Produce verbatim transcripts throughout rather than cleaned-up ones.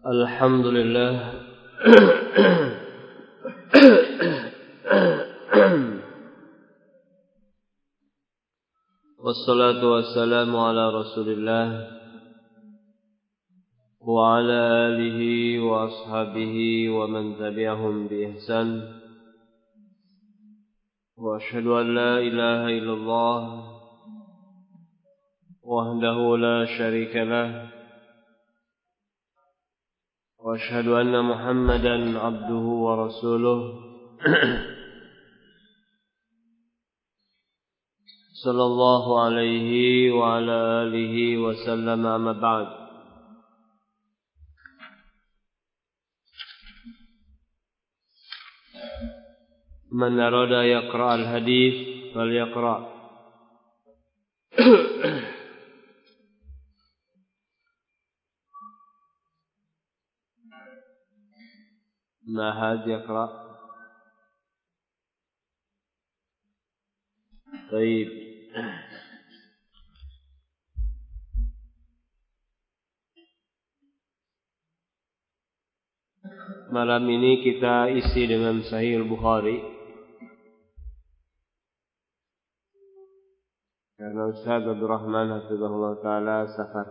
Alhamdulillah. Wassalatu wassalamu ala Rasulillah wa ala alihi wa ashabihi wa man tabi'ahum bi ihsan. Wa ashhadu an la ilaha illallah wahdahu la syarika lah. وأشهد أن محمدا عبده ورسوله صلى الله عليه وعلى آله وسلم أما بعد. من أراد يقرأ الحديث فليقرأ. Mahad yaqra. Baik. Malam ini kita isi dengan Sahih Bukhari. Karena Ustaz Abdul Rahman hafizahullah taala safar.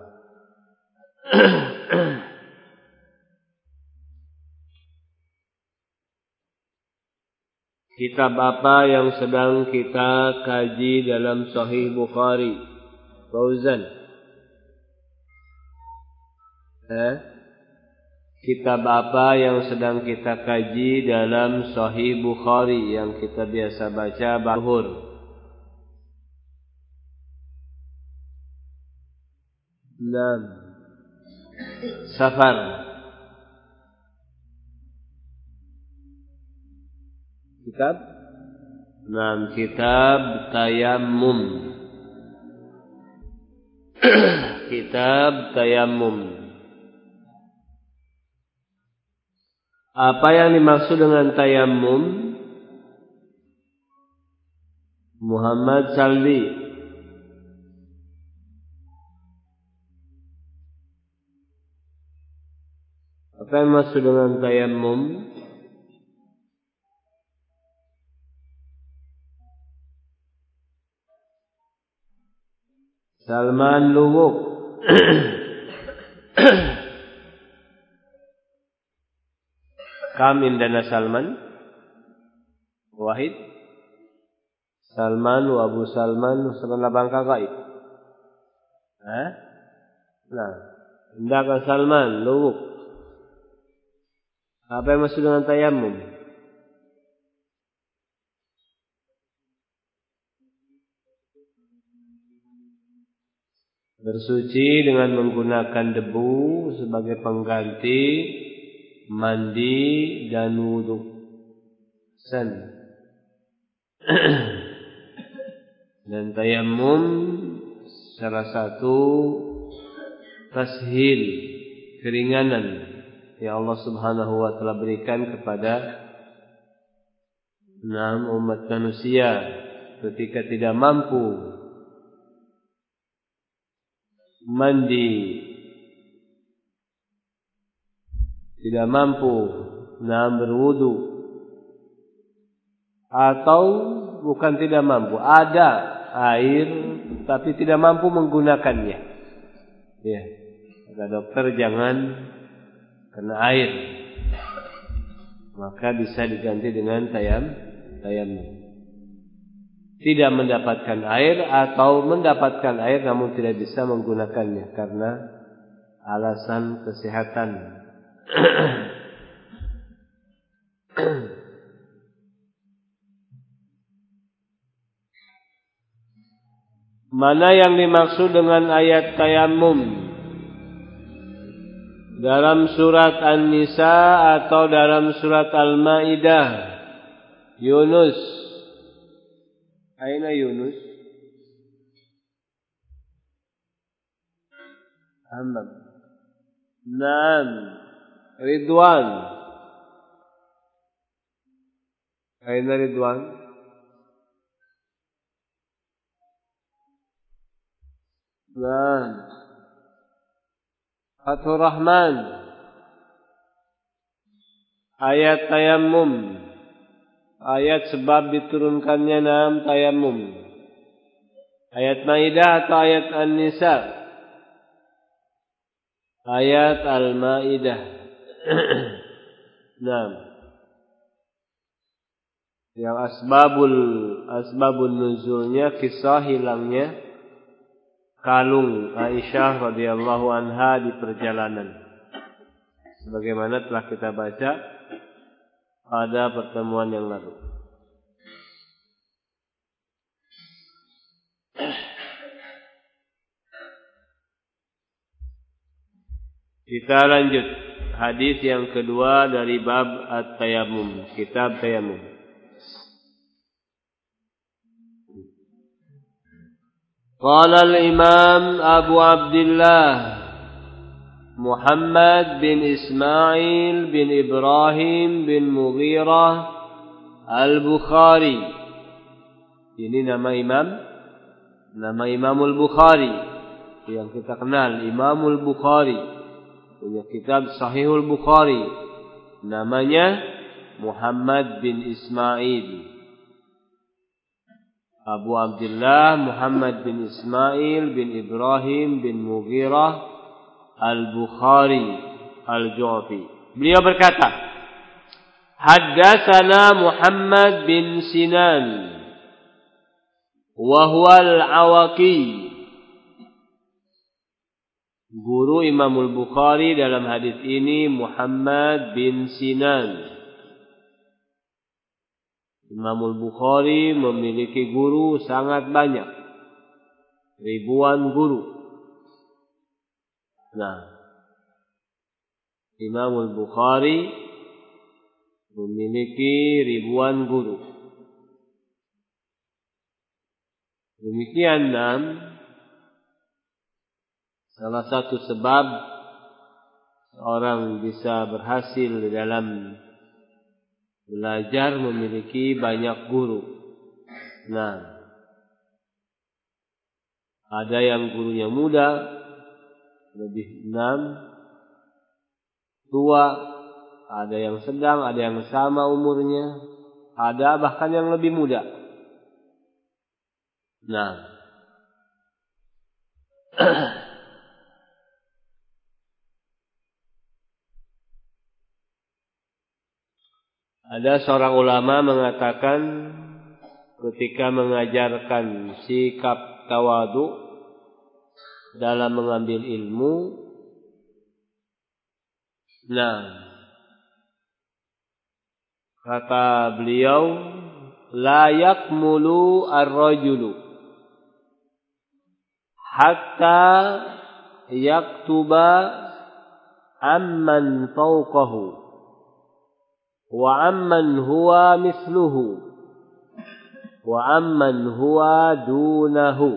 Kitab apa yang sedang kita kaji dalam Sahih Bukhari? Fauzan. Eh? Kitab apa yang sedang kita kaji dalam Sahih Bukhari yang kita biasa baca Zuhur? enam. Safar. Kitab enam. Kitab Tayammum. Kitab Tayammum. Apa yang dimaksud dengan tayammum? Muhammad Saldi. Apa yang dimaksud dengan tayammum? Salman Luwuk. Kam indana Salman? Wahid. Salman wa Abu Salman Salman labangka gaib. Eh? Nah, indaka Salman Luwuk. Apa yang maksud dengan tayammum? Bersuci dengan menggunakan debu sebagai pengganti mandi dan wudu. Sen. Dan tayammum salah satu tashil, keringanan yang Allah Subhanahu wa taala berikan kepada enam umat manusia ketika tidak mampu mandi, tidak mampu nah berwudu, atau bukan tidak mampu, ada air tapi tidak mampu menggunakannya. Ya, kata dokter jangan kena air, maka bisa diganti dengan tayam, tayammum. Tidak mendapatkan air atau mendapatkan air namun tidak bisa menggunakannya karena alasan kesehatan. Mana yang dimaksud dengan ayat tayammum? Dalam surat An-Nisa atau dalam surat Al-Maidah? Yunus. Aina Yunus? Ahmad. Naam. Ridwan. Aina Ridwan? Naam. Fathur Rahman. Ayat tayammum. Ayat sebab diturunkannya nam tayammum. Ayat Maidah atau ayat An-Nisa? Ayat Al-Maidah. Naam. Yang asbabul asbabun nuzulnya kisah hilangnya kalung Aisyah radhiyallahu anha di perjalanan. Sebagaimana telah kita baca pada pertemuan yang lalu. Kita lanjut hadis yang kedua dari bab At-Tayammum, kitab Tayammum. Qala al-Imam Abu Abdullah Muhammad bin Ismail bin Ibrahim bin Mughirah Al-Bukhari. Ini nama imam, nama Imamul Bukhari yang kita kenal, Imamul Bukhari. Punya kitab Sahihul Bukhari. Namanya Muhammad bin Ismail. Abu Abdullah Muhammad bin Ismail bin Ibrahim bin Mughirah Al-Bukhari Al-Ju'fi. Beliau berkata, Haddatsana Muhammad bin Sinan wa huwa al-Awaqi. Guru Imamul Bukhari dalam hadis ini Muhammad bin Sinan. Imamul Bukhari memiliki guru sangat banyak. Ribuan guru. Nah, Imamul Bukhari memiliki ribuan guru. Demikian enam. Salah satu sebab orang bisa berhasil dalam belajar memiliki banyak guru. Nah, ada yang gurunya muda, lebih enam, tua, ada yang sedang, ada yang sama umurnya, ada bahkan yang lebih muda. Nah, ada seorang ulama mengatakan ketika mengajarkan sikap tawadu dalam mengambil ilmu, nah, kata beliau, la yakmulu ar-rajulu hatta yaktuba amman fawqahu wa amman huwa misluhu wa amman huwa dunahu.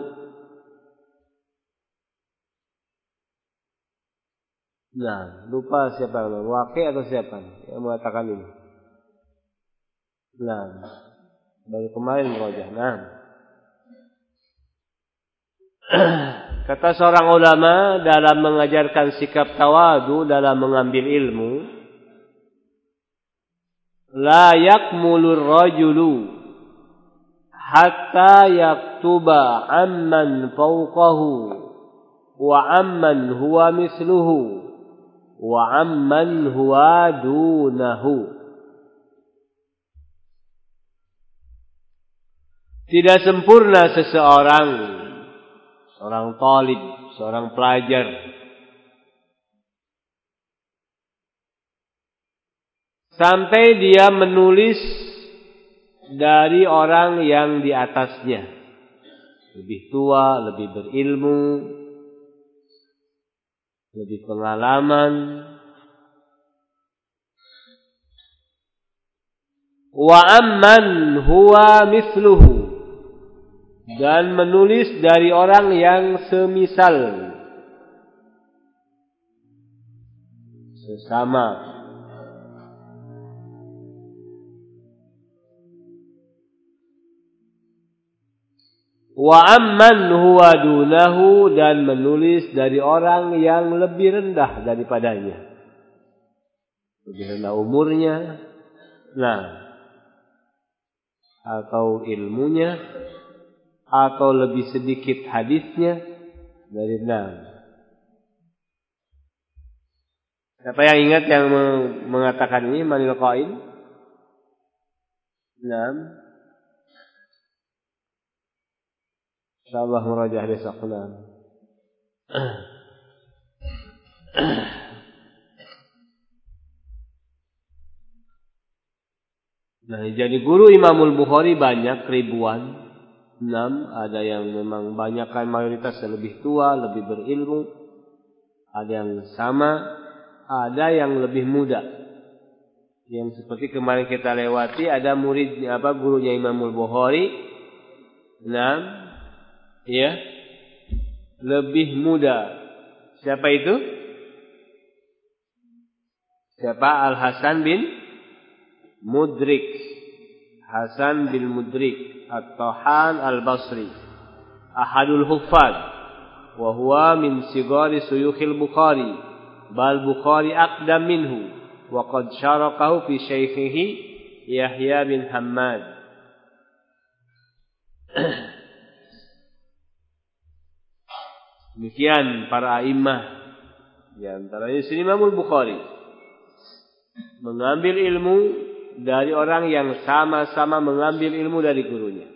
Nah, lupa siapa yang Waqi atau siapa yang mengatakan ini. Nah, baru kemarin merojah. Nah, kata seorang ulama dalam mengajarkan sikap tawadu dalam mengambil ilmu, la yakmulur rajulu hatta yaktuba amman fawqahu wa amman huwa misluhu wa amman huwa dunahu. Tidak sempurna seseorang, seorang talib, seorang pelajar, sampai dia menulis dari orang yang di atasnya, lebih tua, lebih berilmu, lebih pengalaman. Wa amman huwa misluhu, dan menulis dari orang yang semisal, sesama. Wa amman huwa dunahu, dan menulis dari orang yang lebih rendah daripadanya. lebih rendah umurnya, nah, atau ilmunya, atau lebih sedikit hadisnya dari enam. Siapa yang ingat yang mengatakan ini? Manil qail? Enam. Insyaallah murajah besok. Enam. Nah, jadi guru Imamul Bukhari banyak, ribuan. Enam, ada yang memang banyak kan mayoritas lebih tua, lebih berilmu. Ada yang sama, ada yang lebih muda. Yang seperti kemarin kita lewati, ada murid apa gurunya Imamul Bukhari. Enam, ya, lebih muda. Siapa itu? Siapa? Al-Hasan bin Mudrik, Hasan bin Mudrik At-Tahan Al-Basri, ahadul huffaz, wa huwa min sigari suyukhil Bukhari, bal Bukhari aqdam minhu, wa qad syarakahu fi syaikhihi Yahya bin Hammad. Demikian para a'immah, di antaranya Imamul Bukhari mengambil ilmu dari orang yang sama-sama mengambil ilmu dari gurunya.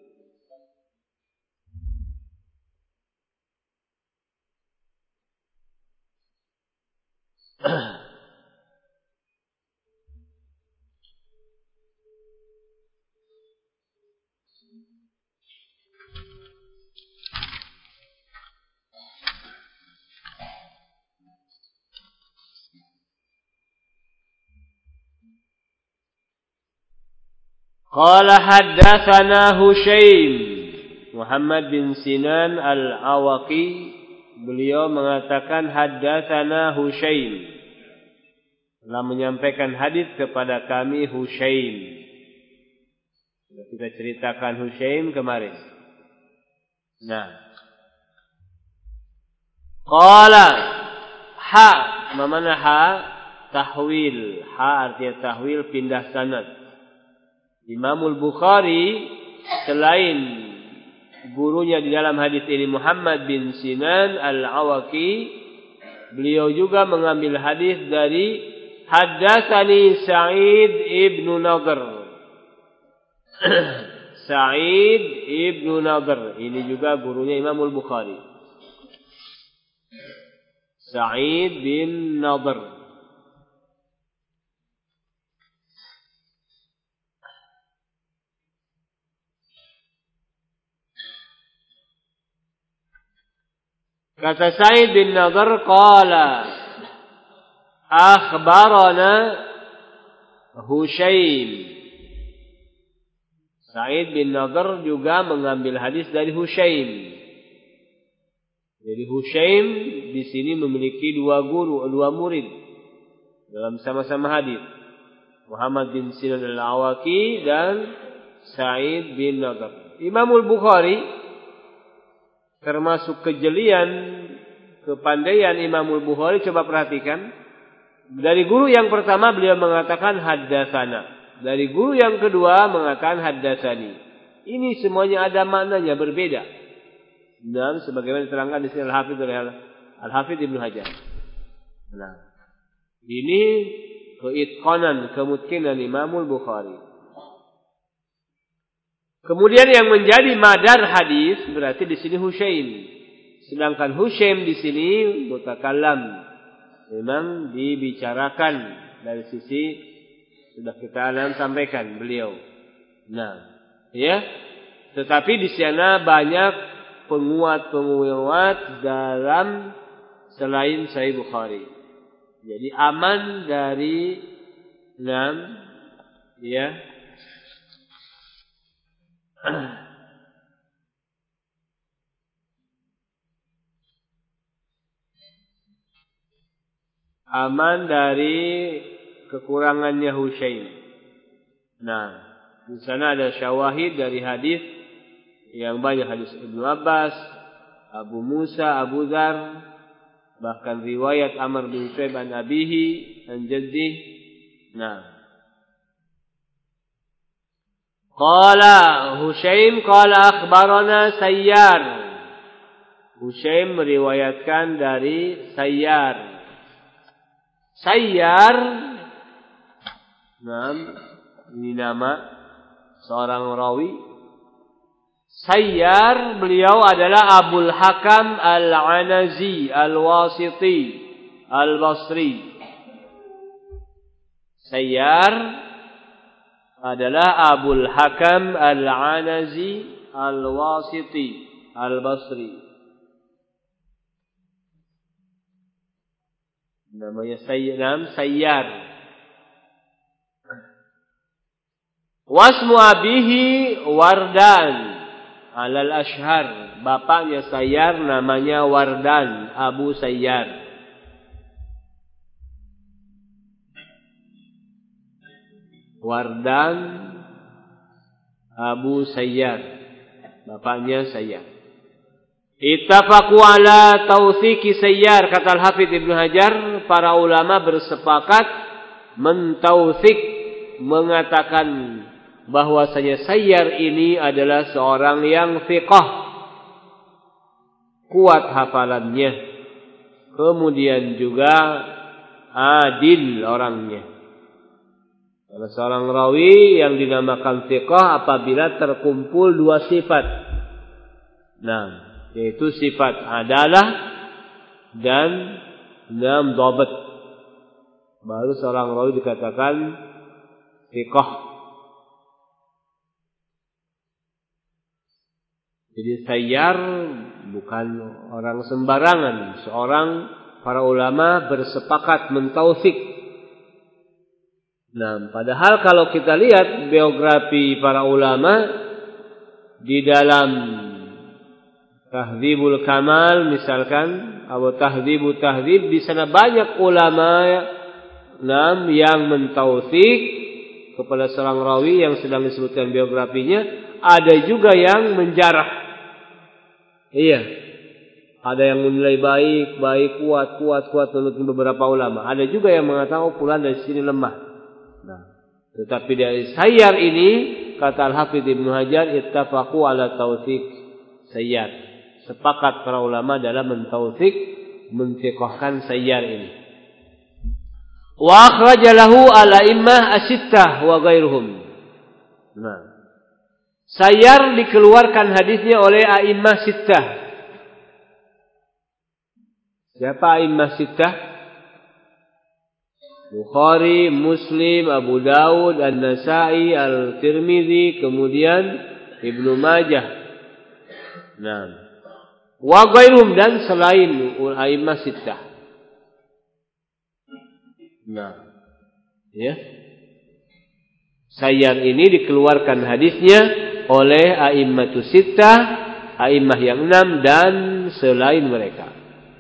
Qala haddatsana Hushaim Muhammad bin Sinan Al-Awaqi, beliau mengatakan haddatsana Hushaim, telah menyampaikan hadis kepada kami Hushaim. Kita ceritakan Hushaim kemarin. Nah, qala ha, mana ha? Tahwil. Ha artinya tahwil, pindah sanad. Imamul Bukhari selain gurunya di dalam hadis ini Muhammad bin Sinan Al-Awaqi, beliau juga mengambil hadis dari haddatsani Sa'id ibnu Nadhr. Sa'id ibnu Nadhr ini juga gurunya Imamul Bukhari. Sa'id bin Nadhr. Kata Sa'id bin Nadhr, qala akhbarana Hushaim. Sa'id bin Nadhr juga mengambil hadis dari Hushaim. Jadi Hushaim di sini memiliki dua guru, dua murid dalam sama-sama hadis. Muhammad bin Sinan Al-Awaqi dan Sa'id bin Nadhr. Imamul Bukhari, termasuk kejelian, kepandaian Imamul Bukhari, coba perhatikan. Dari guru yang pertama beliau mengatakan haddatsana. Dari guru yang kedua mengatakan haddatsani. Ini semuanya ada maknanya berbeda. Dan sebagaimana diterangkan di sini Al-Hafidz oleh Al-Hafidz Ibnu Hajar. Nah, ini keitqanan, kemungkinan Imamul Bukhari. Kemudian yang menjadi madar hadis berarti di sini Hushaim. Sedangkan Hushaim di sini mutakallam, memang dibicarakan dari sisi sudah kita akan sampaikan beliau. Nah, ya. Tetapi di sana banyak penguat-penguat dalam selain Sahih Bukhari. Jadi aman dari enam, ya. Aman dari kekurangannya Hushaim. Nah, di sana ada syawahid dari hadis yang banyak, hadis Ibnu Abbas, Abu Musa, Abu Dzar, bahkan riwayat Amr bin Shu'aib an abihi an jaddih, Nah. Qala Hushaim qala akhbarana Sayyar. Hushaim meriwayatkan dari Sayyar. Sayyar, nah, ini nama seorang rawi. Sayyar beliau adalah Abul Hakam Al-Anazi Al-Wasiti Al-Basri. Sayyar adalah Abul Hakam Al-Anazi Al-Wasiti Al-Basri. Namanya Sayyar, Sayyar. Wasmu abihi Wardan alal ashhar. Bapaknya Sayyar namanya Wardan, Abu Sayyar. Wardan Abu Sayyar, bapaknya Sayyar. Ittafaqu ala tawthiki Sayyar, kata Al-Hafidz Ibnu Hajar, para ulama bersepakat mentautsik, mengatakan bahwasanya Sayyar ini adalah seorang yang thiqah, kuat hafalannya, kemudian juga adil orangnya. Ada seorang rawi yang dinamakan thiqah apabila terkumpul dua sifat. Nah, yaitu sifat adalah dan enam dhabt. Baru seorang rawi dikatakan thiqah. Jadi Sayyar bukan orang sembarangan. Seorang para ulama bersepakat mentautsik. Nah, padahal kalau kita lihat biografi para ulama di dalam Tahdzibul Kamal misalkan, atau Tahdzibu Tahdzib, di sana banyak ulama nam yang mentautsik kepada seorang rawi yang sedang disebutkan biografinya, ada juga yang menjarah. Iya. Ada yang menilai baik, baik, kuat, kuat, kuat menurut beberapa ulama. Ada juga yang mengatakan oh, fulan dari sini lemah. Nah, tetapi dari Sayyar ini, kata Al-Hafidz Ibnu Hajar, ittafaqu ala tautsik Sayyar. Sepakat para ulama dalam mentautsik, menthiqahkan Sayyar ini. Wa akhraja lahu al-a'immah as-sittah wa ghairuhum. Nah, Sayyar dikeluarkan hadisnya oleh a'immah sittah. Siapa a'immah sittah? Bukhari, Muslim, Abu Dawud, An-Nasa'i, Al-Tirmidzi, kemudian Ibnu Majah. Nah, wa ghairuhum, dan selain a'immah sittah. Nah, ya. Sayyar ini dikeluarkan hadisnya oleh a'immatu sittah, a'immah yang enam dan selain mereka.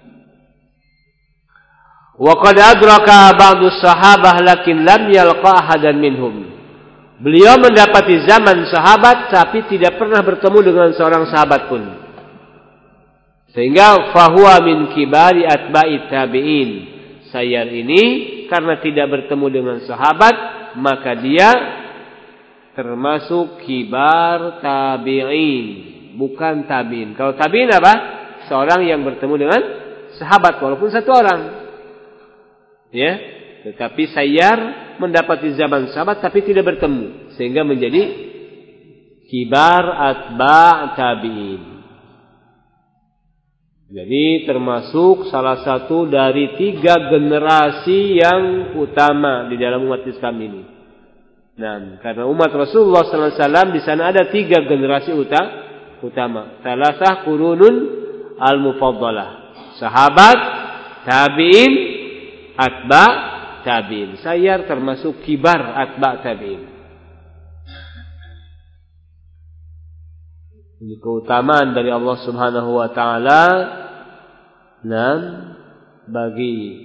Wa qad adraka ba'du sahabah lakin lam yalqa ahadan minhum. Beliau mendapati zaman sahabat tapi tidak pernah bertemu dengan seorang sahabat pun. Sehingga fahuwa min kibari atba'i tabi'in. Sayyar ini karena tidak bertemu dengan sahabat, maka dia termasuk kibar tabi'in, bukan tabi'in. Kalau tabi'in apa? Seorang yang bertemu dengan sahabat walaupun satu orang. Ya, tetapi Sayyar mendapati zaman sahabat tapi tidak bertemu, sehingga menjadi kibar atba' tabi'in. Jadi termasuk salah satu dari tiga generasi yang utama di dalam umat Islam ini. Nah, karena umat Rasulullah sallallahu alaihi wasallam di sana ada tiga generasi utama. Salasah qurunun al-mufaddalah. Sahabat, tabi'in, atba tabi'in. Sayyar termasuk kibar atba tabi'in. Ini keutamaan dari Allah Subhanahu wa taala dan bagi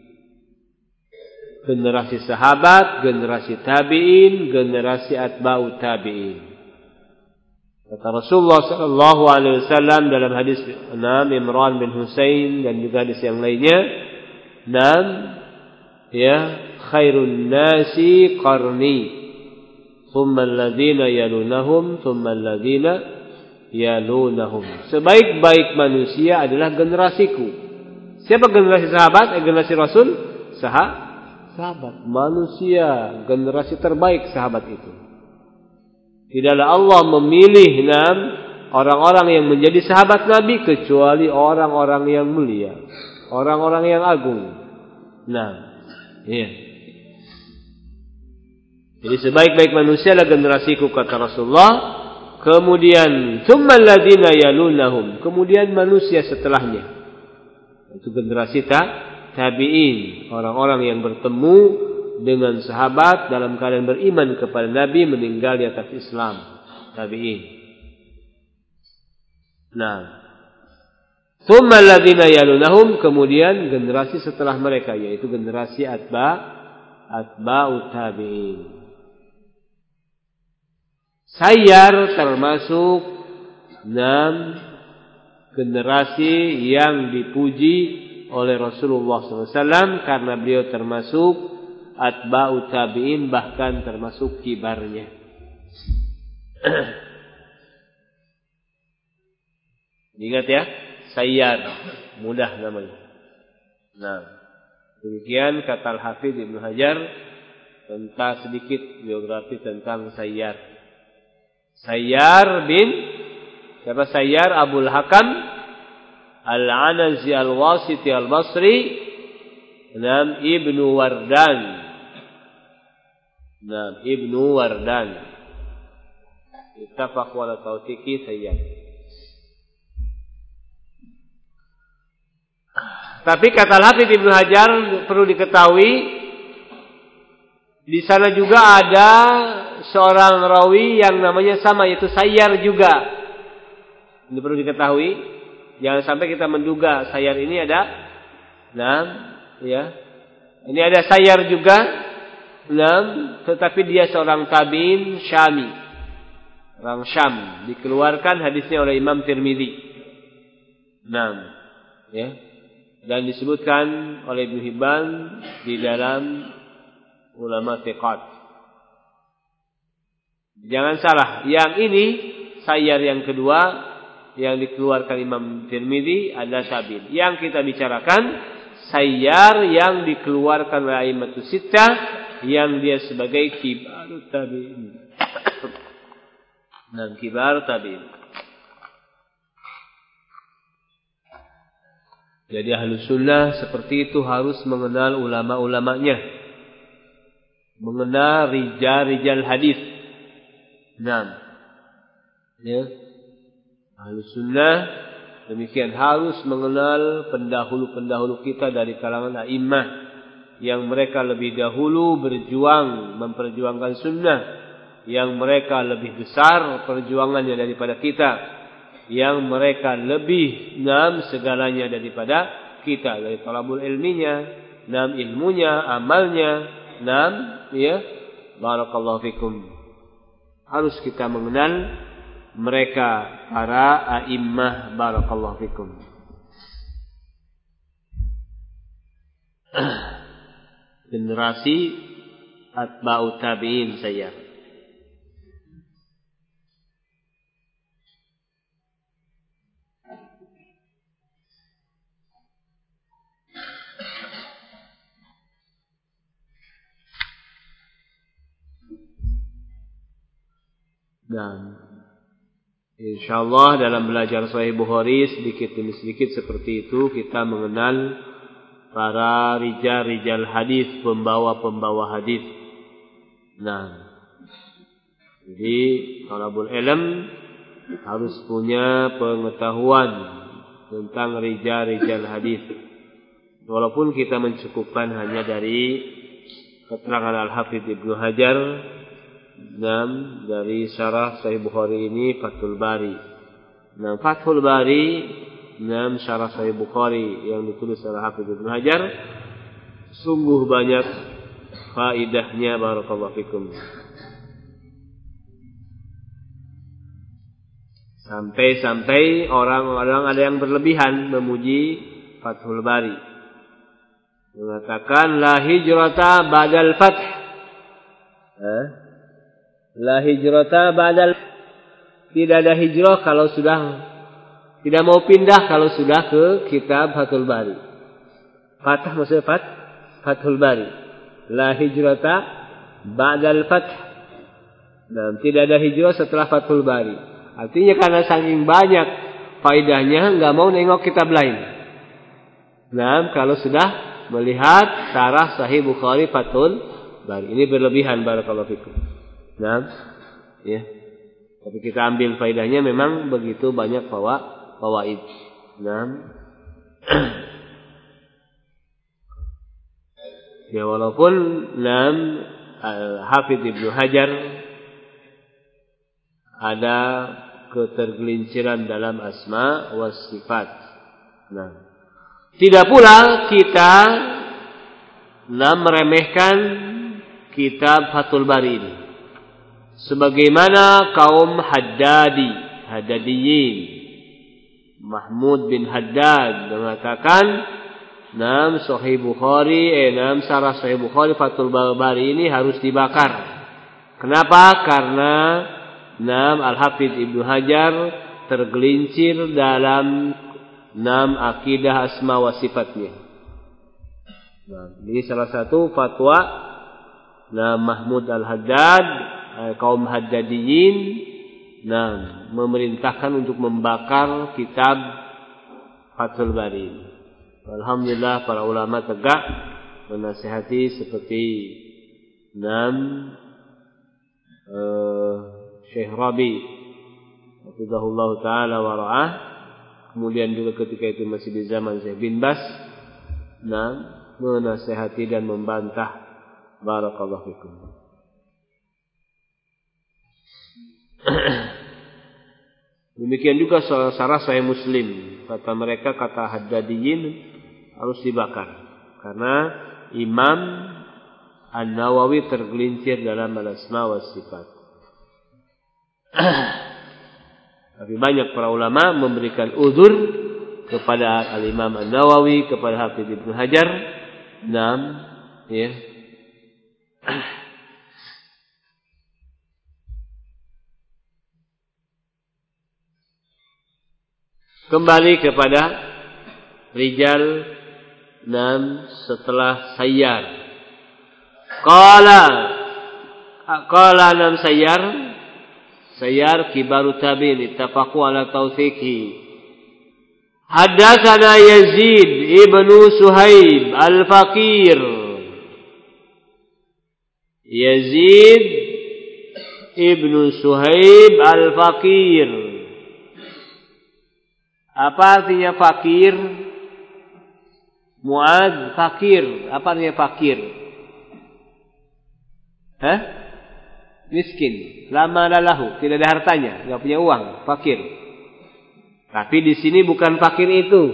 generasi sahabat, generasi tabi'in, generasi atba'ut tabi'in. Kata Rasulullah sallallahu alaihi wasallam dalam hadis enam Imran bin Husain dan juga hadis yang lainnya, dan ya, khairun nasi qarni, thumma alladhina yalunahum, thumma alladhina yalunahum. Sebaik-baik manusia adalah generasiku. Siapa generasi sahabat? Eh, generasi Rasul? Sah sahabat. Manusia generasi terbaik sahabat itu. Tidaklah Allah memilih enam orang-orang yang menjadi sahabat Nabi kecuali orang-orang yang mulia, orang-orang yang agung. Nah, iya. Jadi sebaik-baik manusia adalah generasiku, kata Rasulullah. Kemudian tsummal ladzina yalunahum, kemudian manusia setelahnya. Itu generasi ta, tabi'in, orang-orang yang bertemu dengan sahabat dalam keadaan beriman kepada Nabi, meninggal di atas Islam, tabi'in. Nah, tsummal ladzina yalunahum, kemudian generasi setelah mereka, yaitu generasi atba atba'ut tabi'in. Sayyar termasuk enam generasi yang dipuji oleh Rasulullah shallallahu alaihi wasallam karena beliau termasuk atba'ut tabi'in, bahkan termasuk kibarnya. Ingat ya, Sayyar, mudah namanya. Nah, demikian kata Al-Hafidz Ibnu Hajar tentang sedikit biografi tentang Sayyar. Sayyar bin siapa? Sayyar Abul Hakam Al-Anazi Al-Wasiti Al-Basri, Nam Ibnu Wardan. Nam Ibnu Wardan. Ittafaq ala tawthiqi Sayyar. Tapi kata Al-Hafidz Ibnu Hajar perlu diketahui, di sana juga ada seorang rawi yang namanya sama, yaitu Sayyar juga. Ini perlu diketahui. Jangan sampai kita menduga Sayyar ini ada, nah, ya, ini ada Sayyar juga, nah, tetapi dia seorang tabi'in Syami, orang Syam, dikeluarkan hadisnya oleh Imam Tirmidzi. Nah, ya, dan disebutkan oleh Ibnu Hibban di dalam ulama thiqat. Jangan salah, yang ini Sayyar yang kedua yang dikeluarkan Imam Tirmidzi adalah tabi'in. Yang kita bicarakan Sayyar yang dikeluarkan oleh A'immatus Sittah, yang dia sebagai kibar tabi'in. Dan kibar tabi'in. Jadi Ahlus Sunnah seperti itu harus mengenal ulama-ulamanya, mengenal rijal-rijal hadis. Nah, ya, Ahlus Sunnah demikian harus mengenal pendahulu-pendahulu kita dari kalangan a'immah yang mereka lebih dahulu berjuang memperjuangkan sunnah, yang mereka lebih besar perjuangannya daripada kita, yang mereka lebih nam segalanya daripada kita, dari talabul ilminya, nam ilmunya, amalnya, nam, ya, barakallahu fikum. Harus kita mengenal mereka para a'immah, barakallahu fikum. Generasi atba'ut tabi'in saya. Dan insyaallah dalam belajar Sahih Bukhari sedikit demi sedikit seperti itu kita mengenal para rijal-rijal hadis, pembawa-pembawa hadis. Nah, jadi talabul ilm harus punya pengetahuan tentang rijal-rijal hadis. Walaupun kita mencukupkan hanya dari keterangan Al-Hafidz Ibnu Hajar, nah, dari syarah Sahih Bukhari ini Fathul Bari. Nah, Fathul Bari, nah, syarah Sahih Bukhari yang ditulis oleh Hafidz Ibnu Hajar, sungguh banyak faidahnya, barakallahu fikum. Sampai-sampai orang-orang ada yang berlebihan memuji Fathul Bari. mengatakan la hijrata ba'dal fath. Eh? La hijrata ba'dal, tidak ada hijrah kalau sudah, tidak mau pindah kalau sudah ke kitab Fathul Bari. Fathah maksudnya fath, Fathul Bari. La hijrata ba'dal fath. Nah, tidak ada hijrah setelah Fathul Bari. Artinya karena saking banyak faedahnya enggak mau nengok kitab lain. Nah, kalau sudah melihat syarah Sahih Bukhari Fathul Bari, ini berlebihan barakallahu fikum. Nah, ya. Tapi kita ambil faedahnya, memang begitu banyak fawaid. Nah, ya walaupun nam Al-Hafidz Ibnu Hajar ada ketergelinciran dalam asma wa sifat. Nah, tidak pula kita nam meremehkan kitab Fathul Bari ini. Sebagaimana kaum Haddadi, Haddadiyin, Mahmud bin Haddad mengatakan, nam Sahih Bukhari, eh nam Syarah Sahih Bukhari Fathul Bari ini harus dibakar. Kenapa? Karena nam Al-Hafidz Ibnu Hajar tergelincir dalam nam akidah asma wa sifatnya. Nah, ini salah satu fatwa nam Mahmud Al-Haddad, kaum Haddadiyin, nah memerintahkan untuk membakar kitab Fathul Bari. Alhamdulillah para ulama tegak menasihati seperti nam uh, Syekh Rabi hafizahullah taala wa ra'ah. Kemudian juga ketika itu masih di zaman Syekh bin Bas, nah menasihati dan membantah. Barakallahu fikum. Demikian juga syarah Sahih Muslim, kata mereka, kata Haddadiyin, harus dibakar karena Imam An-Nawawi tergelincir dalam al-asma wa sifat. Tapi banyak para ulama memberikan uzur kepada al-Imam An-Nawawi, kepada Hafidz Ibnu Hajar. Naam, ya. Kembali kepada rijal nam setelah Sayyar. Qala qala nam Sayyar, Sayyar kibaru tabi'in ittafaqu ala tawthiqi. Haddatsana Yazid ibnu Suhaib al-Faqir. Yazid ibnu Suhaib al-Faqir. Apa artinya fakir? Muad, fakir. Apa artinya fakir? Hah? Miskin. Lama lalahu, tidak ada hartanya, enggak punya uang, fakir. Tapi di sini bukan fakir itu.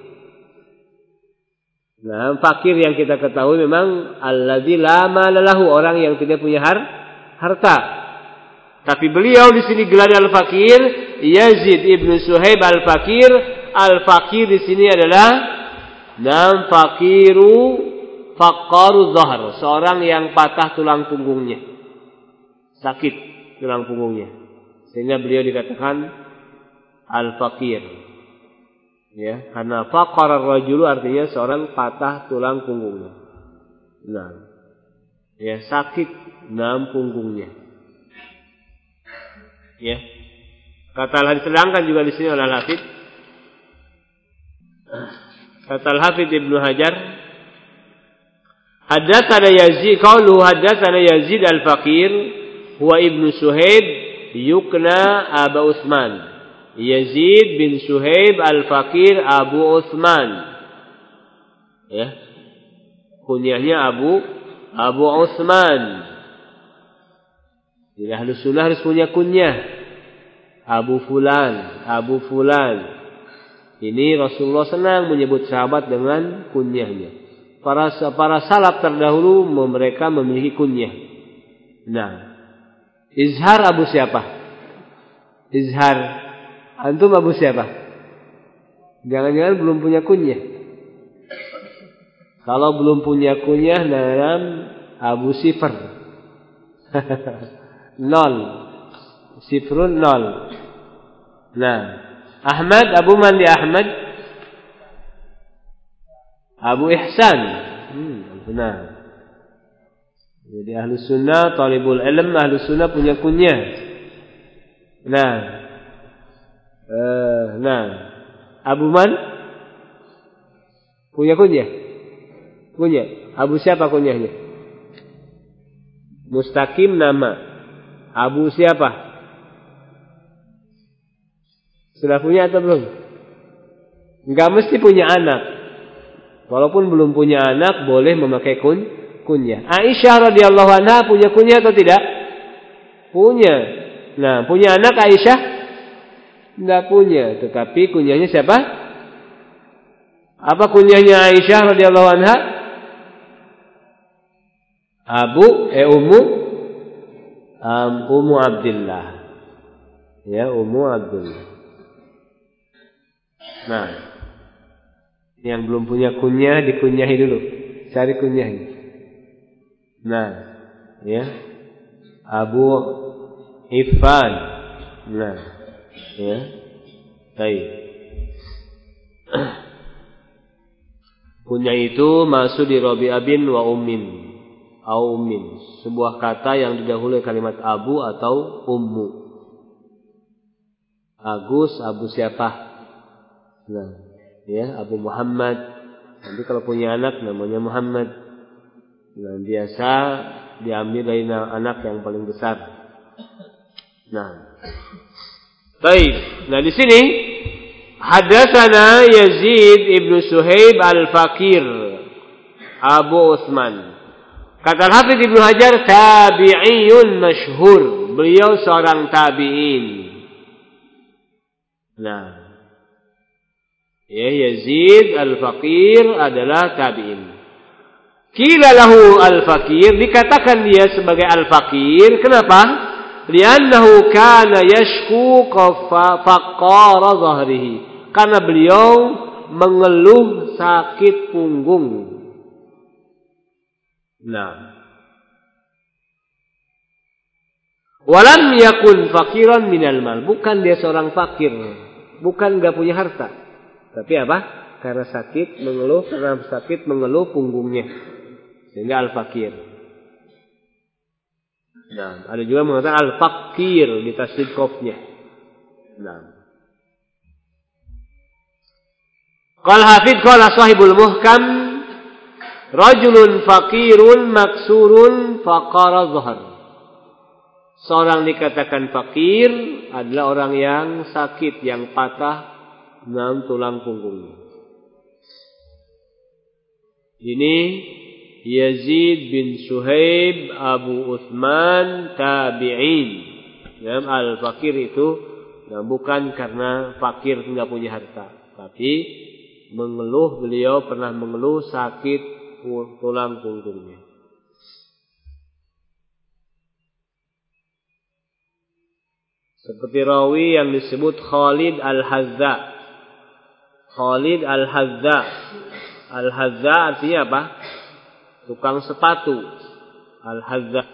Nah, fakir yang kita ketahui memang allazi lama lalahu, orang yang tidak punya har harta. Tapi beliau di sini gelarnya al-Fakir, Yazid ibnu Suhaib al-Fakir. Al-Fakir di sini adalah nam fakiru faqaru zahar, seorang yang patah tulang punggungnya, sakit tulang punggungnya, sehingga beliau dikatakan al-Fakir. Ya, karena faqara ar-rajulu artinya seorang patah tulang punggungnya. Nah, ya sakit nam punggungnya. Ya. Kata al-Hafidz, sedangkan juga di sini oleh al-Hafidz. Kata al-Hafidz Ibnu Hajar, haddatsana Yazid, qauluhu haddatsana Yazid al-Faqir huwa Ibnu Suhaib yukna Abu Utsman. Yazid bin Suhaib al-Faqir Abu Utsman. Ya. Kunyahnya Abu Abu Utsman. Jadi ahlu sunnah harus punya kunyah. Abu Fulan, Abu Fulan. Ini Rasulullah senang menyebut sahabat dengan kunyahnya. Para para salaf terdahulu mereka memiliki kunyah. Nah, Izhar Abu siapa? Izhar. Antum Abu siapa? Jangan-jangan belum punya kunyah. Kalau belum punya kunyah, nam Abu Sifr. Nol. Sifrun nol. Nah, Ahmad, Abu Mandi Ahmad. Abu Ihsan. Hmm, nah. Jadi ahlu sunnah, talibul ilm, ahlu sunnah punya kunyah. Nah. Eh, nah. Abu Man punya kunyah. Punya. Abu siapa kunyahnya? Mustaqim nama. Abu siapa? Sudah punya atau belum? Enggak mesti punya anak. Walaupun belum punya anak, boleh memakai kun, kunyah. Aisyah radhiyallahu anha punya kunyah atau tidak? Punya. Nah, punya anak Aisyah? Enggak punya. Tetapi kunyahnya siapa? Apa kunyahnya Aisyah radhiyallahu anha? Abu eh Ummu um, Ummu Abdillah. Ya, Ummu Abdillah. Nah, yang belum punya kunyah dikunyahi dulu. Cari kunyahnya. Nah, ya. Abu Ifan. Nah, ya. Baik. Kunyah itu masuk di Rabi'ah bin wa ummin. Au ummin. Sebuah kata yang didahului kalimat abu atau ummu. Agus, Abu siapa? Nah, ya, Abu Muhammad. Nanti kalau punya anak namanya Muhammad. Nah, biasa diambil dari anak yang paling besar. Nah. Baik. Nah, di sini hadatsana Yazid ibnu Suhaib al-Fakir Abu Utsman. Kata Al-Hafidz Ibnu Hajar tabi'iyun masyhur. Beliau seorang tabi'in. Nah, ya, Yazid al-Fakir adalah tabi'in. Qila lahu al-Fakir, dikatakan dia sebagai al-Fakir. Kenapa? Li'annahu kana yashku faqara dhahrihi. Karena beliau mengeluh sakit punggung. Nah, walam yakun fakiran minal mal. Bukan dia seorang fakir, bukan enggak punya harta. Tapi apa? Karena sakit mengeluh, karena sakit mengeluh punggungnya. Sehingga al-fakir. Nah, ada juga mengatakan al-fakir di tasdid qafnya. Nah. Qal hafidz qala sahibul muhkam rajulun fakirun maksurun faqara dhahar. Seorang dikatakan fakir adalah orang yang sakit, yang patah enam tulang punggungnya. Ini Yazid bin Suhaib Abu Utsman tabi'in. Ya, al-fakir itu nah, bukan karena fakir tidak punya harta, tapi mengeluh, beliau pernah mengeluh sakit tulang punggungnya. Seperti rawi yang disebut Khalid al-Hazza. Khalid al-Hazza. Al-Hazza artinya apa? Tukang sepatu. Al-Hazza.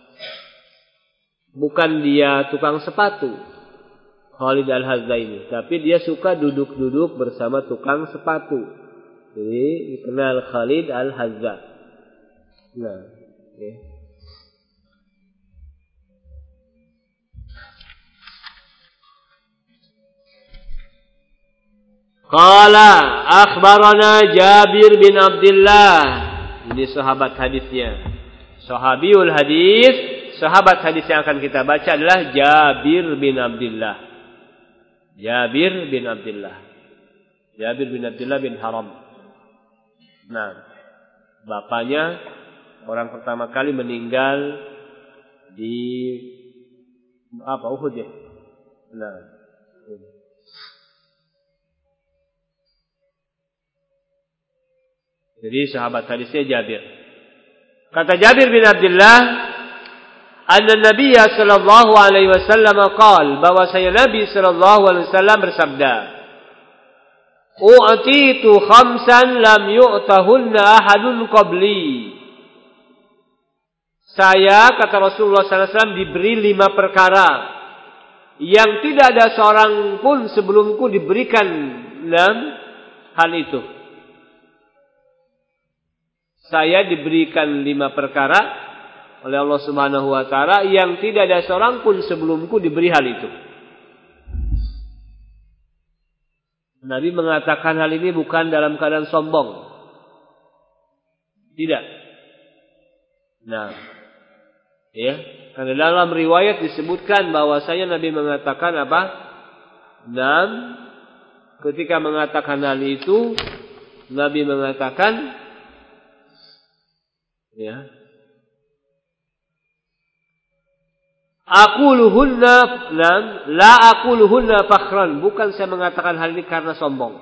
Bukan dia tukang sepatu, Khalid al-Hazza ini, tapi dia suka duduk-duduk bersama tukang sepatu. Jadi dikenal Khalid al-Hazza. Nah, okay. Qala akhbarana Jabir bin Abdullah. Ini sahabat hadisnya. Sahabiul hadis, sahabat hadis yang akan kita baca adalah Jabir bin Abdullah. Jabir bin Abdullah. Jabir bin Abdullah bin Haram. Nah, bapaknya orang pertama kali meninggal di apa Uhud ya. Nah, jadi sahabat hadisnya Jabir. Kata Jabir bin Abdullah, anna Nabiy sallallahu alaihi wasallam qaal, bahwasanya Nabi sallallahu alaihi wasallam bersabda, u'titu khamsan lam yu'tahunna ahadun qabli. Saya, kata Rasulullah sallallahu alaihi wasallam, diberi lima perkara yang tidak ada seorang pun sebelumku diberikan dalam hal itu. Saya diberikan lima perkara oleh Allah Subhanahu wa taala yang tidak ada seorang pun sebelumku diberi hal itu. Nabi mengatakan hal ini bukan dalam keadaan sombong. Tidak. Nah, ya, karena dalam riwayat disebutkan bahwasanya Nabi mengatakan apa? Dan ketika mengatakan hal itu, Nabi mengatakan, ya, aquluhunna lam la aquluhunna fakhran, bukan saya mengatakan hal ini karena sombong.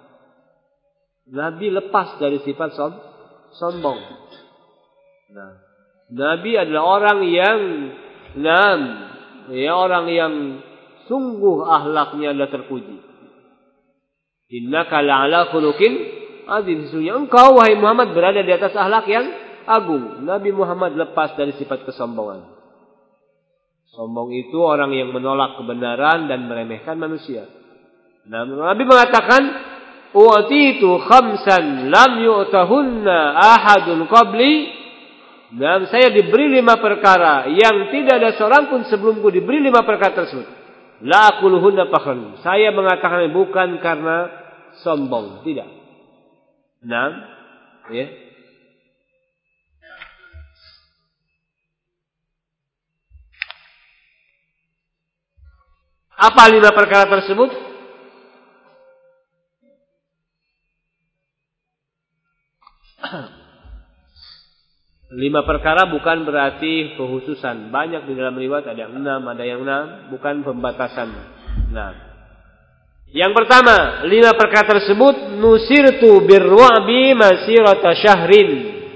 Nabi lepas dari sifat som, sombong. Nah, Nabi adalah orang yang lam, ya, orang yang sungguh akhlaknya adalah terpuji. Innaka la'ala khuluqin azim, sesungguhnya engkau wahai Muhammad berada di atas akhlak yang agung. Nabi Muhammad lepas dari sifat kesombongan. Sombong itu orang yang menolak kebenaran dan meremehkan manusia. Nah, Nabi mengatakan, "U'titu khamsan lam yu'tahunna ahadun qabli." Dan saya diberi lima perkara yang tidak ada seorang pun sebelumku diberi lima perkara tersebut. La aquluhunna fakhran. Saya mengatakan bukan karena sombong, tidak. Nah, ya. Apa lima perkara tersebut? Lima perkara bukan berarti khususan. Banyak di dalam riwayat, ada yang enam, ada yang enam, bukan pembatasan. Nah, yang pertama, lima perkara tersebut, nusirtu birru'bi masirata syahrin.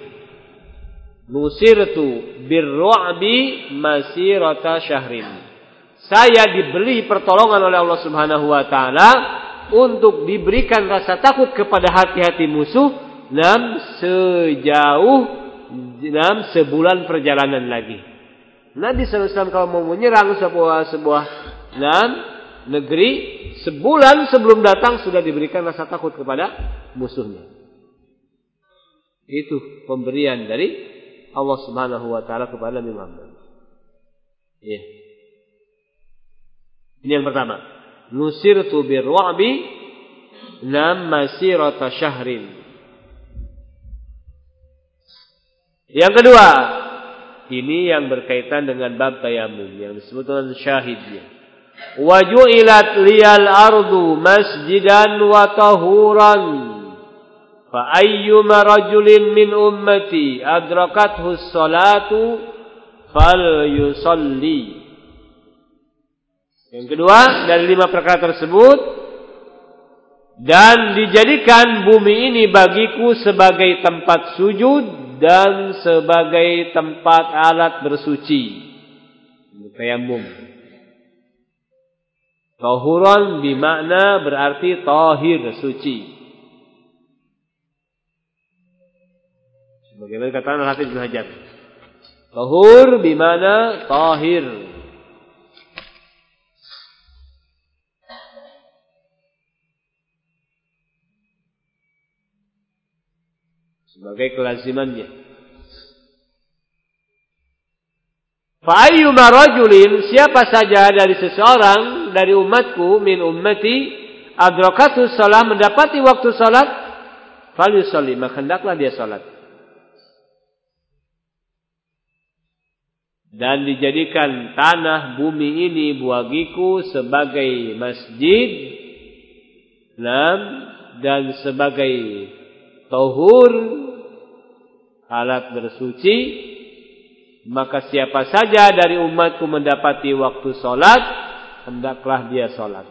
Nusirtu birru'bi masirata syahrin. Saya diberi pertolongan oleh Allah Subhanahu wa taala untuk diberikan rasa takut kepada hati-hati musuh dalam sejauh dalam sebulan perjalanan lagi. Nabi sallallahu alaihi wasallam kalau mau menyerang sebuah sebuah dalam negeri, sebulan sebelum datang sudah diberikan rasa takut kepada musuhnya. Itu pemberian dari Allah Subhanahu wa taala kepada Nabi Muhammad. Ya. Ini yang pertama. Nusirtu birru'bi lam masirata syahrin. Yang kedua, ini yang berkaitan dengan bab tayamum yang disebut dengan syahidnya. Wa ju'ilat liyal ardu masjidan wa tahuran. Fa ayyuma rajulin min ummati adrakathu as-salatu falyusalli. Yang kedua, dari lima perkara tersebut, dan dijadikan bumi ini bagiku sebagai tempat sujud dan sebagai tempat alat bersuci. Tayammum. Tahuran bermakna berarti tahir, suci. Sebagaimana kata Al-Hafidz Ibnu Hajar. Tahur bermakna tahir. Sebagai kelazimannya. Fa ayyuma rajulin, siapa saja dari seseorang dari umatku min ummati adrakatu shalah, mendapati waktu salat, falyusalli, maka hendaklah dia salat. Dan dijadikan tanah bumi ini bagiku sebagai masjid dan sebagai tahur, alat bersuci, maka siapa saja dari umatku mendapati waktu sholat, hendaklah dia sholat.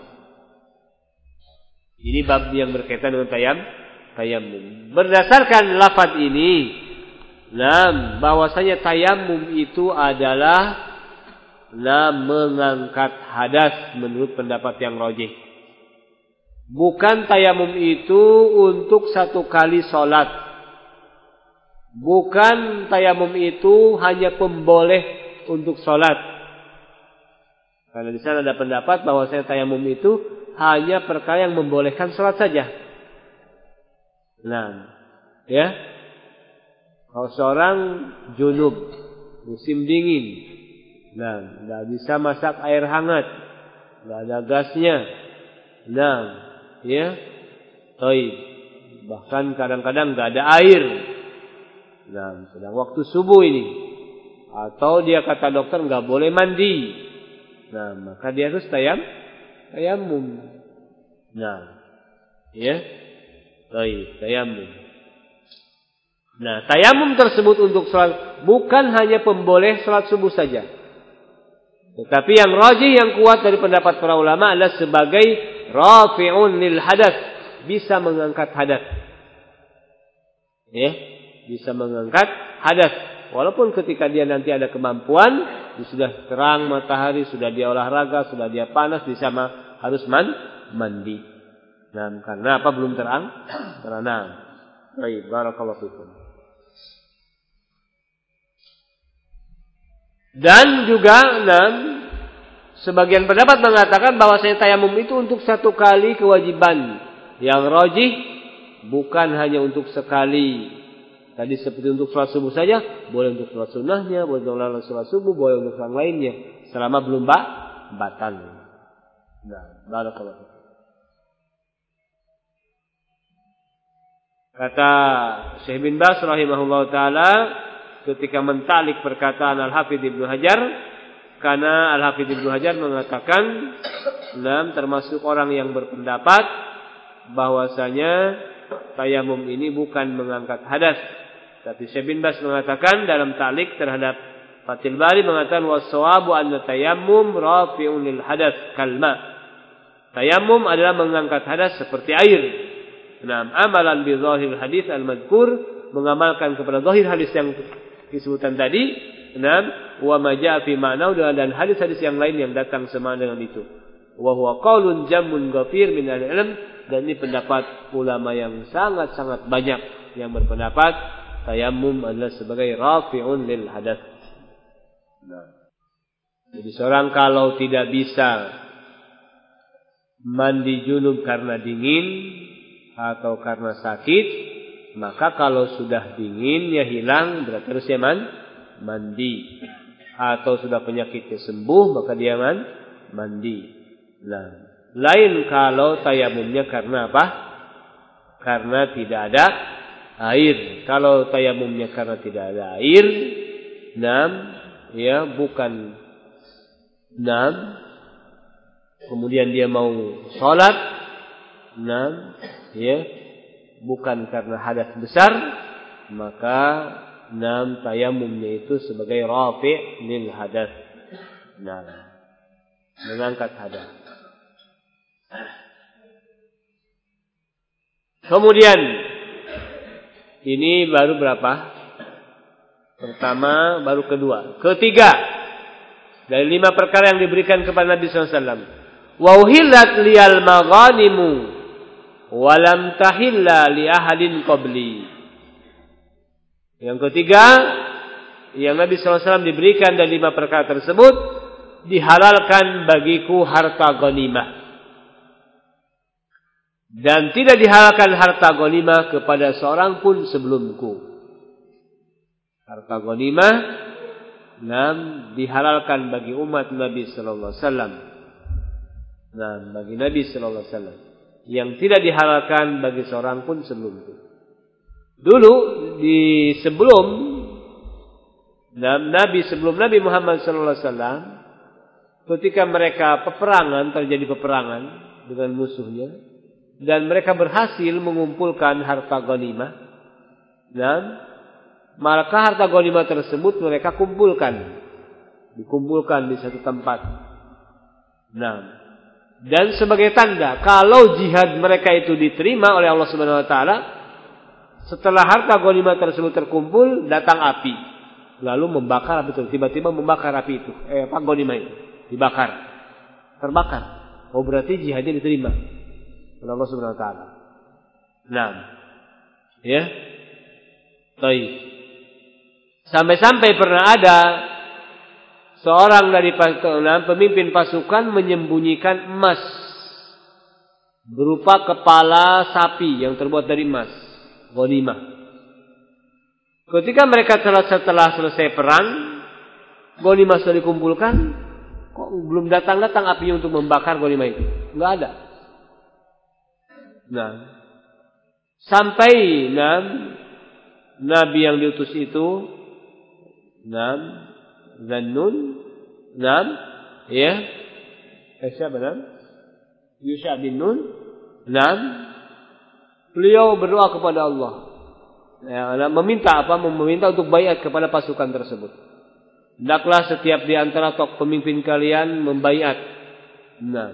Ini bab yang berkaitan dengan tayam, tayamum. Berdasarkan lafaz ini, nah, bahwasanya tayamum itu adalah nah, mengangkat hadas menurut pendapat yang rajih. Bukan tayamum itu untuk satu kali sholat. Bukan tayamum itu hanya pemboleh untuk sholat. Karena di sana ada pendapat bahwa tayamum itu hanya perkara yang membolehkan sholat saja. Nah, ya, kalau seorang junub, musim dingin, nah, nggak bisa masak air hangat, nggak ada gasnya, nah, ya, toib, bahkan kadang-kadang nggak ada air, nah, sedang waktu subuh ini, atau dia kata dokter nggak boleh mandi, nah, maka dia harus tayam, tayamum, nah, ya, toib, tayamum. Nah, tayamum tersebut untuk sholat bukan hanya pemboleh sholat subuh saja. Tetapi yang rajih, yang kuat dari pendapat para ulama adalah sebagai rafi'un lil hadas, bisa mengangkat hadas. Ya, bisa mengangkat hadas. Walaupun ketika dia nanti ada kemampuan, sudah terang matahari, sudah dia olahraga, sudah dia panas, bisa harus man, mandi. Nah, karena apa? Belum terang, terang. Baik, barakallahu fikum. Dan juga enam, sebagian pendapat mengatakan bahwa saya tayamum itu untuk satu kali kewajiban. Yang rajih bukan hanya untuk sekali. Tadi seperti untuk sholat subuh saja, boleh untuk sholat sunnahnya, boleh untuk sholat subuh, boleh untuk yang lainnya, selama belum ba batal. Nah, barakallahu fikum. Kata Syekh bin Baz rahimahullah ta'ala ketika mentalik perkataan Al-Hafidh Ibnu Hajar, karena Al-Hafidh Ibnu Hajar mengatakan, nah, termasuk orang yang berpendapat bahwasanya tayamum ini bukan mengangkat hadas. Tapi Syekh bin Baz mengatakan dalam ta'liq terhadap Fathul Bari mengatakan was-shawabu anna tayammum rafi'un lil hadas kalma. Tayamum adalah mengangkat hadas seperti air. Nah, amalan bi zahir hadis al-madhkur, mengamalkan kepada zahir hadis yang disebutkan tadi. Nah, wa ma jaa fi ma'nahu, dan hadis-hadis yang lain yang datang sama dengan itu. Wa huwa qaulun jammun ghafir min al-ilm, dan ini pendapat ulama yang sangat-sangat banyak yang berpendapat tayamum adalah sebagai rafi'un lil hadath. Nah, jadi seorang kalau tidak bisa mandi junub karena dingin atau karena sakit, maka kalau sudah dingin ya hilang, berarti harus dia mandi. Atau sudah penyakitnya sembuh, maka dia mandi. Nah, lain kalau tayamumnya karena apa? Karena tidak ada air. Kalau tayamumnya karena tidak ada air, nam, ya bukan nam, kemudian dia mau sholat, nam, ya bukan karena hadas besar, maka nam tayamumnya itu sebagai rafi' lil hadas. Nah, mengangkat hadas. Kemudian ini baru berapa? Pertama, baru kedua. Ketiga, dari lima perkara yang diberikan kepada Nabi sallallahu alaihi wasallam. Wa uhillat liyal maghanimu wa lam tahilla li ahadin qabli. Yang ketiga, yang Nabi sallallahu alaihi wasallam diberikan dari lima perkara tersebut, dihalalkan bagiku harta ghanimah. Dan tidak dihalalkan harta ghanimah kepada seorang pun sebelumku. Harta ghanimah nam dihalalkan bagi umat Nabi sallallahu alaihi wasallam. Nah, bagi Nabi sallallahu alaihi wasallam. Yang tidak dihalalkan bagi seorang pun sebelumku. Dulu di sebelum Nabi sebelum Nabi Muhammad sallallahu alaihi wasallam, ketika mereka peperangan, terjadi peperangan dengan musuhnya, dan mereka berhasil mengumpulkan harta ghanimah, dan maka harta ghanimah tersebut mereka kumpulkan, dikumpulkan di satu tempat. Nah, dan sebagai tanda kalau jihad mereka itu diterima oleh Allah Subhanahu Wa Taala, setelah harta ghanimah tersebut terkumpul, datang api, lalu membakar api itu, tiba-tiba membakar api itu, eh apa ghanimah itu, dibakar, terbakar. Oh berarti jihadnya diterima. oleh Allah Subhanahu wa taala. Nah, ya. Baik. Sampai-sampai pernah ada seorang dari pemimpin pasukan menyembunyikan emas berupa kepala sapi yang terbuat dari emas, ghanimah. Ketika mereka telah setelah selesai perang, ghanimah sudah dikumpulkan, kok belum datang-datang apinya untuk membakar ghanimah itu? Enggak ada. Nah, sampai nah, Nabi yang diutus itu, nah, Zannun, nah, ya, eh, siapa nama? Yusha bin Nun, nah, beliau berdoa kepada Allah, ya, meminta apa? Meminta untuk baiat kepada pasukan tersebut. Hendaklah setiap di antara tok pemimpin kalian membaiat. Nah,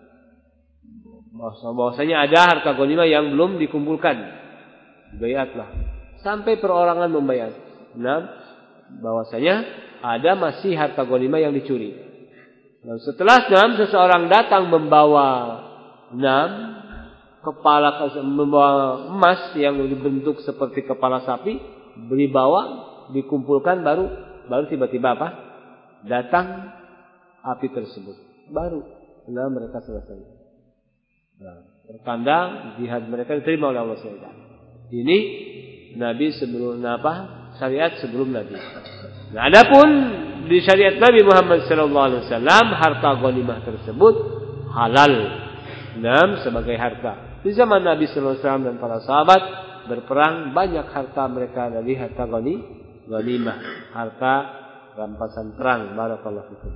bahwasanya ada harta ghanimah yang belum dikumpulkan, baiatlah. Sampai perorangan membaiat. Nah, bahwasanya ada masih harta ghanimah yang dicuri. Dan setelah enam seseorang datang membawa enam kepala membawa emas yang dibentuk seperti kepala sapi, beli bawa, dikumpulkan baru baru tiba-tiba apa? Datang api tersebut. Baru nah mereka selesai. Nah, pertanda jihad mereka diterima oleh Allah Subhanahu wa taala. Ini Nabi sebelum apa? Syariat sebelum Nabi. Nah, adapun di syariat Nabi Muhammad sallallahu alaihi wasallam harta ghanimah tersebut halal, nam sebagai harta. Di zaman Nabi sallallahu alaihi wasallam dan para sahabat berperang, banyak harta mereka dari harta ghanimah, harta rampasan perang. Barakallahu fikum.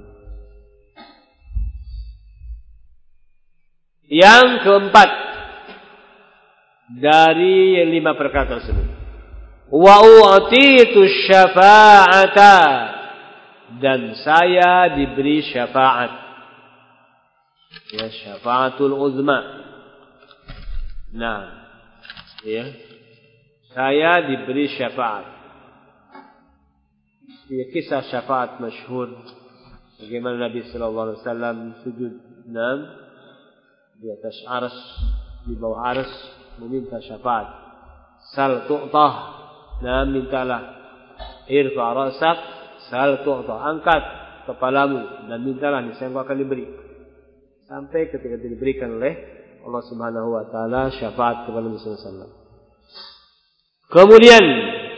Yang keempat dari lima perkara tersebut, wa u'titu syafa'ata, dan saya diberi syafaat, ya, syafaatul uzma. Nah, ya, saya diberi syafaat. Ya, kisah syafaat masyhur, bagaimana Nabi sallallahu alaihi wasallam sujud enam di atas arsy, di bawah arsy, meminta syafaat. Sal tu'tah, nah mintalah. Irfa rasak, sal tu'tah, angkat kepalamu dan mintalah, niscaya engkau akan diberi. Sampai ketika diberikan oleh Allah Subhanahu wa taala syafaat kepada Nabi sallallahu alaihi wasallam. Kemudian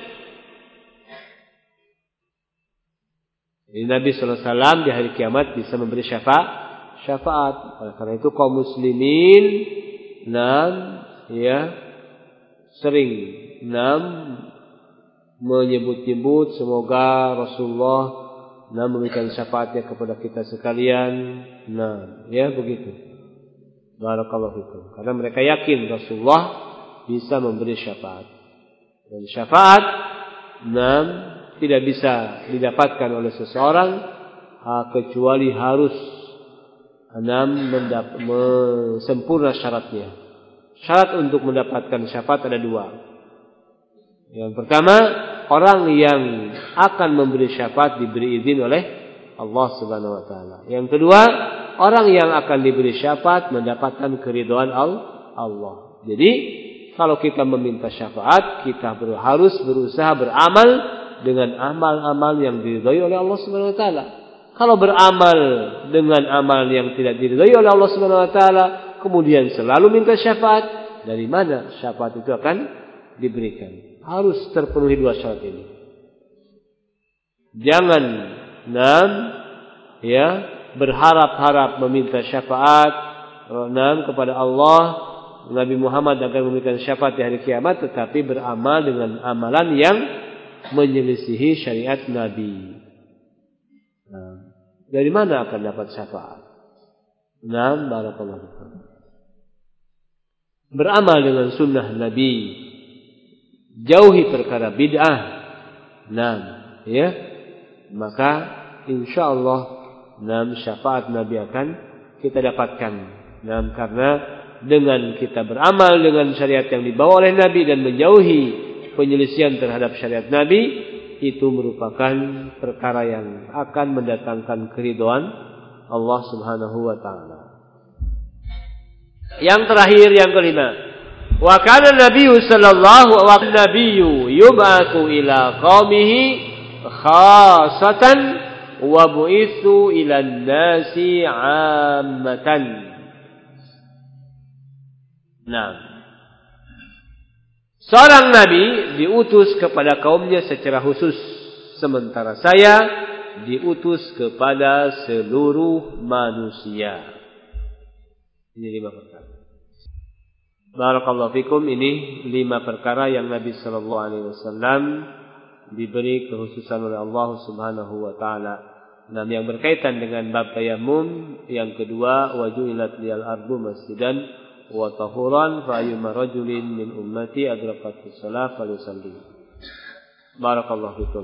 Nabi sallallahu alaihi wasallam di hari kiamat bisa memberi syafaat. Syafaat. Oleh karena itu kaum muslimin enam ya sering enam menyebut-nyebut semoga Rasulullah enam memberikan syafaatnya kepada kita sekalian. Nah, ya begitu. Barakallahu fikum. Karena mereka yakin Rasulullah bisa memberi syafaat. Dan syafaat enam tidak bisa didapatkan oleh seseorang kecuali harus enam mendap- sempurna syaratnya. Syarat untuk mendapatkan syafaat ada dua. Yang pertama, orang yang akan memberi syafaat diberi izin oleh Allah Subhanahu wa taala. Yang kedua, orang yang akan diberi syafaat mendapatkan keridhaan Allah. Jadi, kalau kita meminta syafaat, kita harus berusaha beramal dengan amal-amal yang diridhai oleh Allah Subhanahu wa taala. Kalau beramal dengan amal yang tidak diridhai oleh Allah Subhanahu wa taala, kemudian selalu minta syafaat, dari mana syafaat itu akan diberikan? Harus terpenuhi dua syarat ini. Jangan enam ya berharap-harap meminta syafaat enam kepada Allah, Nabi Muhammad akan memberikan syafaat di hari kiamat, tetapi beramal dengan amalan yang menyelisihi syariat Nabi. Nah, dari mana akan dapat syafaat? Nah, barakallahu fikum. Beramal dengan sunnah Nabi, jauhi perkara bid'ah. Nah, ya, maka insyaallah nah syafaat Nabi akan kita dapatkan. Nah, karena dengan kita beramal dengan syariat yang dibawa oleh Nabi dan menjauhi penyelisihan terhadap syariat Nabi, itu merupakan perkara yang akan mendatangkan keridhaan Allah Subhanahu wa taala. Yang terakhir yang kelima. Wa kana Nabi sallallahu wa nabiyyu yub'atsu ila qaumihi khassatan wa bu'itsu ila an-nasi 'ammatan. Nah, seorang nabi diutus kepada kaumnya secara khusus, sementara saya diutus kepada seluruh manusia. Ini lima perkara. Barakallahu fikum, ini lima perkara yang Nabi sallallahu alaihi wasallam diberi kekhususan oleh Allah Subhanahu wa taala. Nah, yang berkaitan dengan bab tayammum, yang kedua, wajulat liyal ardu masjidan wa tahuran fa ayyuma rajulin min ummati adrakatis shalah falyusalli. Barakallahu fikum.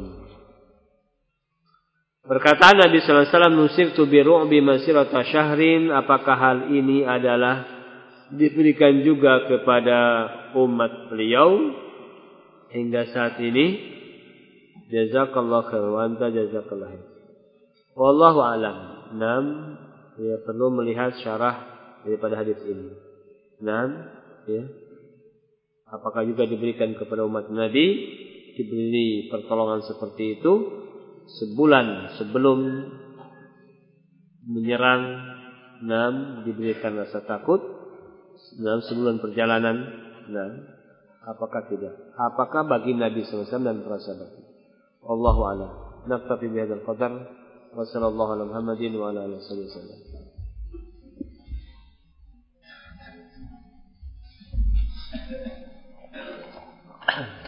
Perkataan Nabi sallallahu alaihi wasallam, nusirtu bi ru'bi masirata syahrin, apakah hal ini adalah diberikan juga kepada umat beliau hingga saat ini? Jazakallahu khairan wa anta jazakallahu khairan. Wallahu a'lam. Nam, ya, perlu melihat syarah daripada hadis ini. Nam, ya. Apakah juga diberikan kepada umat Nabi, diberi pertolongan seperti itu sebulan sebelum menyerang? Nam, diberikan rasa takut dalam sebulan perjalanan. Nah, apakah tidak? Apakah bagi Nabi sallallahu alaihi wasallam dan para sahabat? Wallahu a'lam. Naktafi bihadzal qadar. Wa sallallahu ala Muhammadin wa ala alihi wasallam.